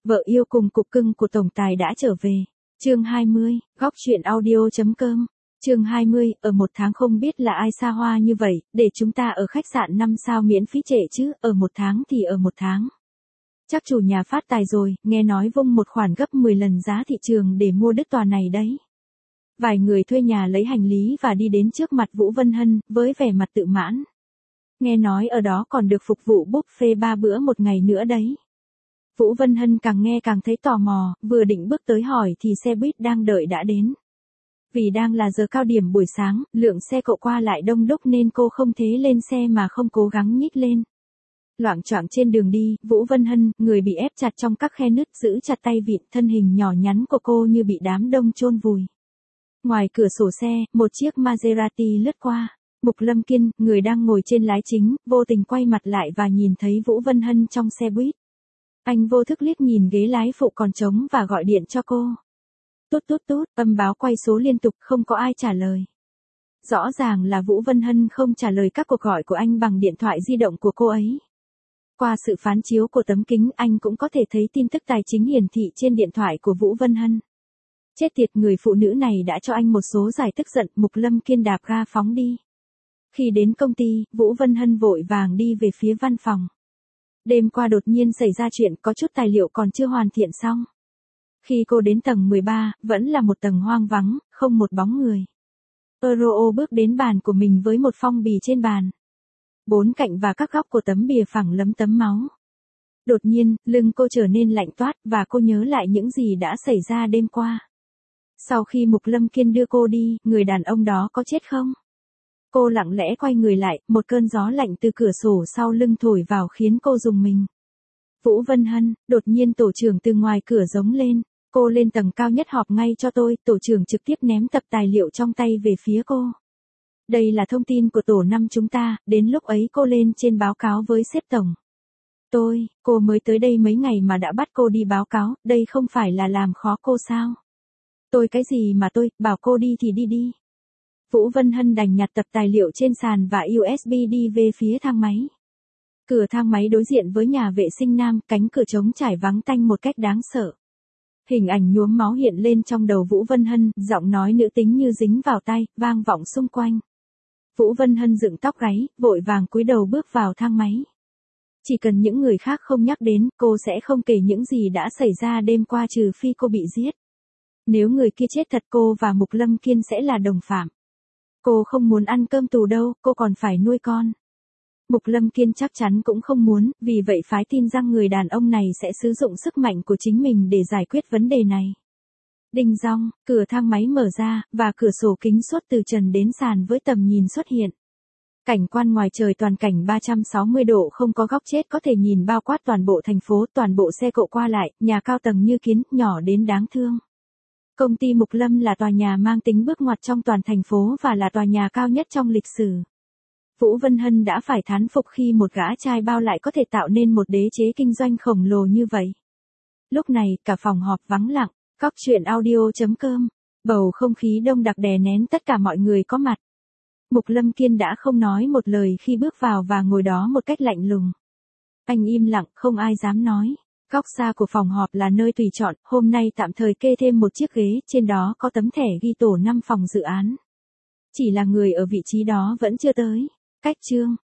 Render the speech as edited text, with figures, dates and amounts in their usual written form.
Vợ yêu cùng cục cưng của tổng tài đã trở về. Chương 20, góc chuyện audio.com. Chương 20, ở một tháng không biết là ai xa hoa như vậy, để chúng ta ở khách sạn 5 sao miễn phí trệ chứ, ở một tháng thì ở một tháng. Chắc chủ nhà phát tài rồi, nghe nói vung một khoản gấp 10 lần giá thị trường để mua đứt tòa này đấy. Vài người thuê nhà lấy hành lý và đi đến trước mặt Vũ Vân Hân, với vẻ mặt tự mãn. Nghe nói ở đó còn được phục vụ buffet 3 bữa một ngày nữa đấy. Vũ Vân Hân càng nghe càng thấy tò mò, vừa định bước tới hỏi thì xe buýt đang đợi đã đến. Vì đang là giờ cao điểm buổi sáng, lượng xe cộ qua lại đông đúc nên cô không thế lên xe mà không cố gắng nhích lên. Loạng choạng trên đường đi, Vũ Vân Hân, người bị ép chặt trong các khe nứt giữ chặt tay vịn, thân hình nhỏ nhắn của cô như bị đám đông chôn vùi. Ngoài cửa sổ xe, một chiếc Maserati lướt qua. Mục Lâm Kiên, người đang ngồi trên lái chính, vô tình quay mặt lại và nhìn thấy Vũ Vân Hân trong xe buýt. Anh vô thức liếc nhìn ghế lái phụ còn trống và gọi điện cho cô. Tút tút tút, âm báo quay số liên tục, không có ai trả lời. Rõ ràng là Vũ Vân Hân không trả lời các cuộc gọi của anh bằng điện thoại di động của cô ấy. Qua sự phán chiếu của tấm kính, anh cũng có thể thấy tin tức tài chính hiển thị trên điện thoại của Vũ Vân Hân. Chết tiệt, người phụ nữ này đã cho anh một số giải tức giận. Mục Lâm Kiên đạp ga phóng đi. Khi đến công ty, Vũ Vân Hân vội vàng đi về phía văn phòng. Đêm qua đột nhiên xảy ra chuyện, có chút tài liệu còn chưa hoàn thiện xong. Khi cô đến tầng 13, vẫn là một tầng hoang vắng, không một bóng người. Euro bước đến bàn của mình với một phong bì trên bàn. Bốn cạnh và các góc của tấm bìa phẳng lấm tấm máu. Đột nhiên, lưng cô trở nên lạnh toát và cô nhớ lại những gì đã xảy ra đêm qua. Sau khi Mục Lâm Kiên đưa cô đi, người đàn ông đó có chết không? Cô lặng lẽ quay người lại, một cơn gió lạnh từ cửa sổ sau lưng thổi vào khiến cô rùng mình. Vũ Vân Hân, đột nhiên tổ trưởng từ ngoài cửa giống lên. Cô lên tầng cao nhất họp ngay cho tôi. Tổ trưởng trực tiếp ném tập tài liệu trong tay về phía cô. Đây là thông tin của tổ 5 chúng ta, đến lúc ấy cô lên trên báo cáo với sếp tổng. Cô mới tới đây mấy ngày mà đã bắt cô đi báo cáo, đây không phải là làm khó cô sao? Cái gì mà bảo cô đi thì đi đi. Vũ Vân Hân đành nhặt tập tài liệu trên sàn và USB đi về phía thang máy. Cửa thang máy đối diện với nhà vệ sinh nam, cánh cửa trống trải vắng tanh một cách đáng sợ. Hình ảnh nhuốm máu hiện lên trong đầu Vũ Vân Hân, giọng nói nữ tính như dính vào tai, vang vọng xung quanh. Vũ Vân Hân dựng tóc gáy, vội vàng cúi đầu bước vào thang máy. Chỉ cần những người khác không nhắc đến, cô sẽ không kể những gì đã xảy ra đêm qua trừ phi cô bị giết. Nếu người kia chết thật, cô và Mục Lâm Kiên sẽ là đồng phạm. Cô không muốn ăn cơm tù đâu, cô còn phải nuôi con. Mục Lâm Kiên chắc chắn cũng không muốn, vì vậy phái tin rằng người đàn ông này sẽ sử dụng sức mạnh của chính mình để giải quyết vấn đề này. Đinh dong, cửa thang máy mở ra, và cửa sổ kính suốt từ trần đến sàn với tầm nhìn xuất hiện. Cảnh quan ngoài trời toàn cảnh 360 độ không có góc chết, có thể nhìn bao quát toàn bộ thành phố, toàn bộ xe cộ qua lại, nhà cao tầng như kiến, nhỏ đến đáng thương. Công ty Mục Lâm là tòa nhà mang tính bước ngoặt trong toàn thành phố và là tòa nhà cao nhất trong lịch sử. Vũ Vân Hân đã phải thán phục khi một gã trai bao lại có thể tạo nên một đế chế kinh doanh khổng lồ như vậy. Lúc này, cả phòng họp vắng lặng, góc chuyện audio.com, bầu không khí đông đặc đè nén tất cả mọi người có mặt. Mục Lâm Kiên đã không nói một lời khi bước vào và ngồi đó một cách lạnh lùng. Anh im lặng, không ai dám nói. Góc xa của phòng họp là nơi tùy chọn, hôm nay tạm thời kê thêm một chiếc ghế, trên đó có tấm thẻ ghi tổ 5 phòng dự án. Chỉ là người ở vị trí đó vẫn chưa tới. Cách chương.